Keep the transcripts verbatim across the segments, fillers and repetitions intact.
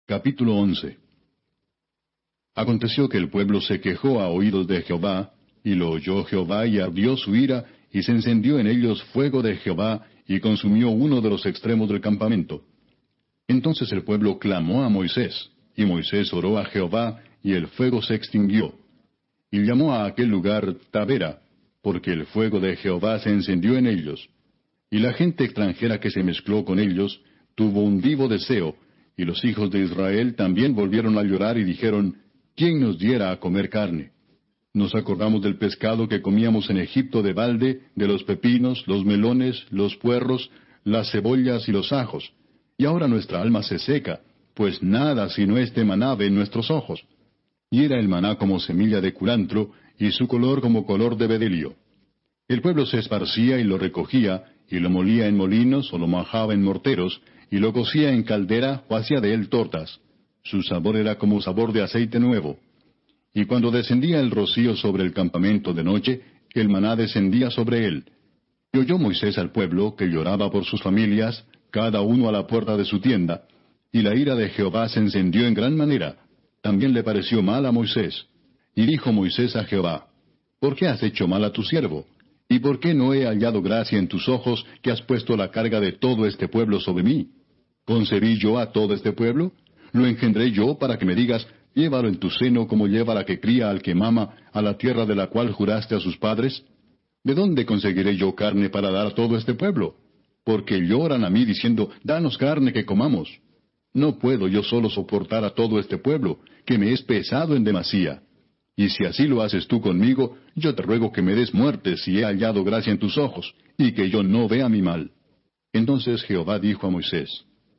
Capítulo once. Aconteció que el pueblo se quejó a oídos de Jehová, y lo oyó Jehová, y ardió su ira, y se encendió en ellos fuego de Jehová, y consumió uno de los extremos del campamento. Entonces el pueblo clamó a Moisés, y Moisés oró a Jehová, y el fuego se extinguió. Y llamó a aquel lugar Tabera, porque el fuego de Jehová se encendió en ellos. Y la gente extranjera que se mezcló con ellos tuvo un vivo deseo, y los hijos de Israel también volvieron a llorar y dijeron, ¿quién nos diera a comer carne? Nos acordamos del pescado que comíamos en Egipto de balde, de los pepinos, los melones, los puerros, las cebollas y los ajos. Y ahora nuestra alma se seca, pues nada sino este maná ve en nuestros ojos. Y era el maná como semilla de culantro, y su color como color de bedelio. El pueblo se esparcía y lo recogía, y lo molía en molinos o lo majaba en morteros, y lo cocía en caldera o hacía de él tortas. Su sabor era como sabor de aceite nuevo. Y cuando descendía el rocío sobre el campamento de noche, el maná descendía sobre él. Y oyó Moisés al pueblo, que lloraba por sus familias, cada uno a la puerta de su tienda, y la ira de Jehová se encendió en gran manera. También le pareció mal a Moisés. Y dijo Moisés a Jehová, ¿por qué has hecho mal a tu siervo? ¿Y por qué no he hallado gracia en tus ojos, que has puesto la carga de todo este pueblo sobre mí? ¿Concebí yo a todo este pueblo? ¿Lo engendré yo para que me digas, llévalo en tu seno como lleva la que cría al que mama a la tierra de la cual juraste a sus padres? ¿De dónde conseguiré yo carne para dar a todo este pueblo? Porque lloran a mí diciendo, danos carne que comamos. No puedo yo solo soportar a todo este pueblo, que me es pesado en demasía. Y si así lo haces tú conmigo, yo te ruego que me des muerte si he hallado gracia en tus ojos, y que yo no vea mi mal. Entonces Jehová dijo a Moisés,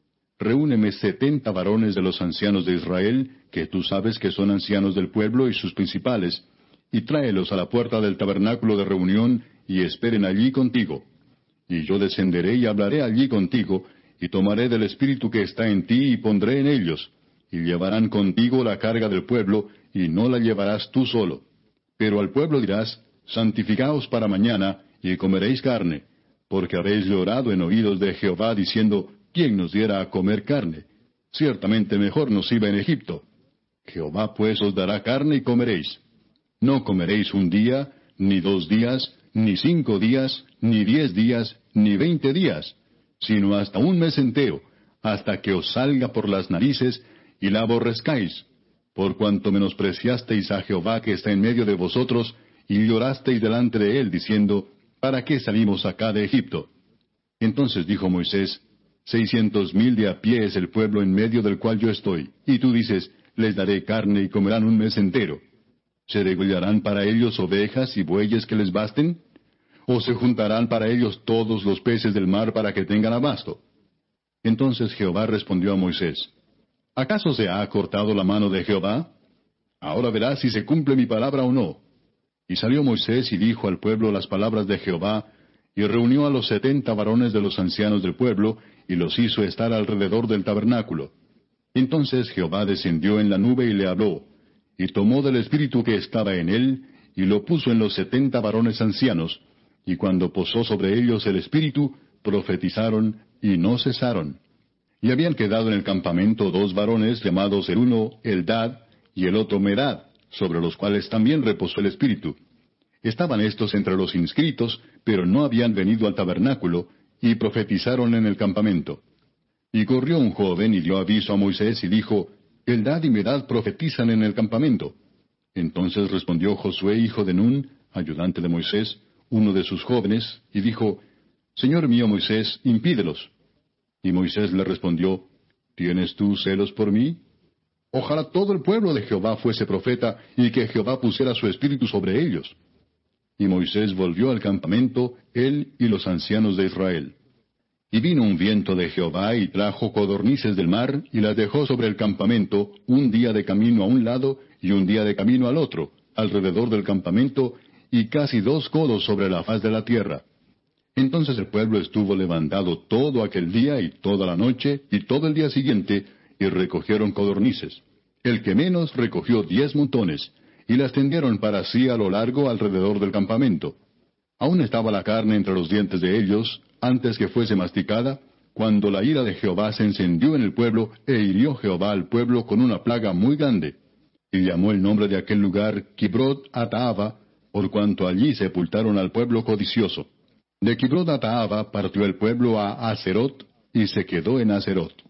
reúneme setenta varones de los ancianos de Israel, que tú sabes que son ancianos del pueblo y sus principales, y tráelos a la puerta del tabernáculo de reunión, y esperen allí contigo. Y yo descenderé y hablaré allí contigo, y tomaré del espíritu que está en ti y pondré en ellos, y llevarán contigo la carga del pueblo, y no la llevarás tú solo. Pero al pueblo dirás, santificaos para mañana, y comeréis carne, porque habéis llorado en oídos de Jehová, diciendo, ¿quién nos diera a comer carne? Ciertamente mejor nos iba en Egipto. Jehová pues os dará carne y comeréis. No comeréis un día, ni dos días, ni cinco días, ni diez días, ni veinte días, sino hasta un mes entero, hasta que os salga por las narices, y la aborrezcáis, por cuanto menospreciasteis a Jehová que está en medio de vosotros, y llorasteis delante de él, diciendo, ¿para qué salimos acá de Egipto? Entonces dijo Moisés, Seiscientos mil de a pie es el pueblo en medio del cual yo estoy, y tú dices, les daré carne y comerán un mes entero. ¿Se degollarán para ellos ovejas y bueyes que les basten? ¿O se juntarán para ellos todos los peces del mar para que tengan abasto? Entonces Jehová respondió a Moisés, ¿acaso se ha acortado la mano de Jehová? Ahora verás si se cumple mi palabra o no. Y salió Moisés y dijo al pueblo las palabras de Jehová, y reunió a los setenta varones de los ancianos del pueblo, y los hizo estar alrededor del tabernáculo. Entonces Jehová descendió en la nube y le habló, y tomó del espíritu que estaba en él, y lo puso en los setenta varones ancianos, y cuando posó sobre ellos el espíritu, profetizaron, y no cesaron. Y habían quedado en el campamento dos varones, llamados el uno Eldad, y el otro Medad, sobre los cuales también reposó el espíritu. Estaban estos entre los inscritos, pero no habían venido al tabernáculo, y profetizaron en el campamento. Y corrió un joven y dio aviso a Moisés y dijo, Eldad y Medad profetizan en el campamento. Entonces respondió Josué hijo de Nun, ayudante de Moisés, uno de sus jóvenes, y dijo, Señor mío Moisés, impídelos. Y Moisés le respondió, ¿tienes tú celos por mí? Ojalá todo el pueblo de Jehová fuese profeta, y que Jehová pusiera su espíritu sobre ellos. Y Moisés volvió al campamento, él y los ancianos de Israel. Y vino un viento de Jehová, y trajo codornices del mar, y las dejó sobre el campamento, un día de camino a un lado, y un día de camino al otro, alrededor del campamento, y casi dos codos sobre la faz de la tierra. Entonces el pueblo estuvo levantado todo aquel día, y toda la noche, y todo el día siguiente, y recogieron codornices. El que menos recogió diez montones, y las tendieron para sí a lo largo alrededor del campamento. Aún estaba la carne entre los dientes de ellos, antes que fuese masticada, cuando la ira de Jehová se encendió en el pueblo, e hirió Jehová al pueblo con una plaga muy grande. Y llamó el nombre de aquel lugar Kibrot Ataava, por cuanto allí sepultaron al pueblo codicioso. De Kibrot Ataava partió el pueblo a Haserot, y se quedó en Haserot.